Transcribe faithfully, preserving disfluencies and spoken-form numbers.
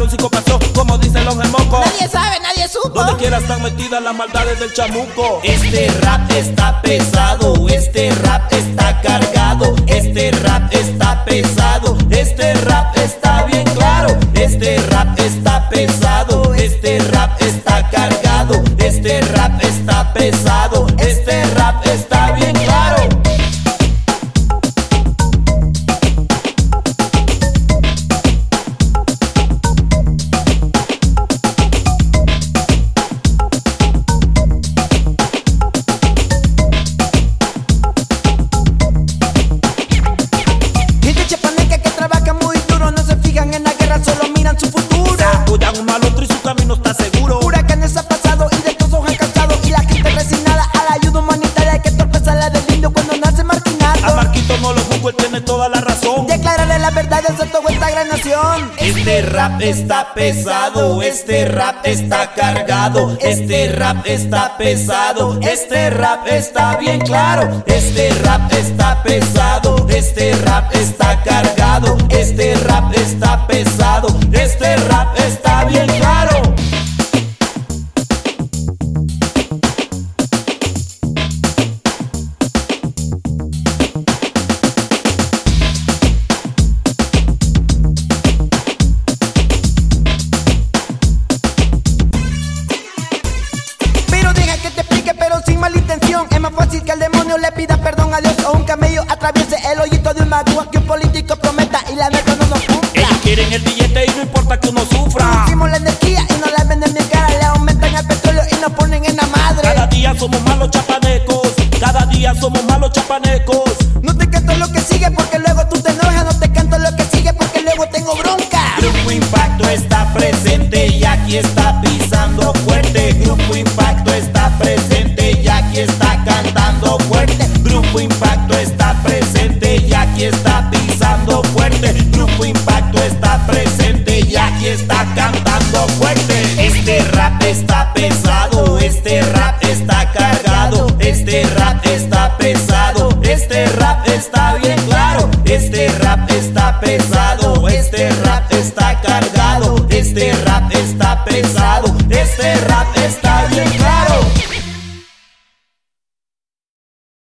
claro si pasó, como dicen los gemocos. Nadie sabe, nadie supo. Donde quiera están metidas las maldades del chamuco. Este rap está pesado, este rap está cargado, este rap está pesado, este rap está bien claro, este rap está pesado, este rap está cargado, este rap está pesado, este rap está bien claro. Un mal otro y su camino está seguro. Huracanes ha pasado y de todos han cansado. Y la gente resignada a la ayuda humanitaria que torpeza la del indio cuando nace marginado. A Marquito no lo juzgo, él tiene toda la razón. Declararle la verdad de toda esta gran nación. Este rap está pesado, este rap está cargado, este rap está pesado, este rap está bien claro, este rap está pesado, este rap está cargado, este rap está pesado, este rap está bien claro. Pero deja que te explique, pero sin mala intención. Es más fácil que el demonio le pida perdón a Dios o un camello atraviese el hoyito de un magua que un político prometa y la neta no nos cumpla. Ellos quieren el billete y no importa que uno sufra. Producimos la energía y no la venden en cara, le aumentan el petróleo y nos ponen en la madre. Cada día somos malos chapanecos, cada día somos malos chapanecos. No te canto lo que sigue porque luego tú te enojas, no te canto lo que sigue porque luego tengo bronca. Grupo Impacto está presente y aquí está pisando fuerte. Grupo Impacto está presente y aquí está cantando fuerte. Grupo Impacto está presente y aquí está pisando fuerte. Grupo Impacto está presente y aquí está cantando fuerte. Este rap está pesado, este rap está cargado, este rap está pesado, este rap está bien claro, este rap está pesado, este rap está cargado, este rap está pesado, este rap está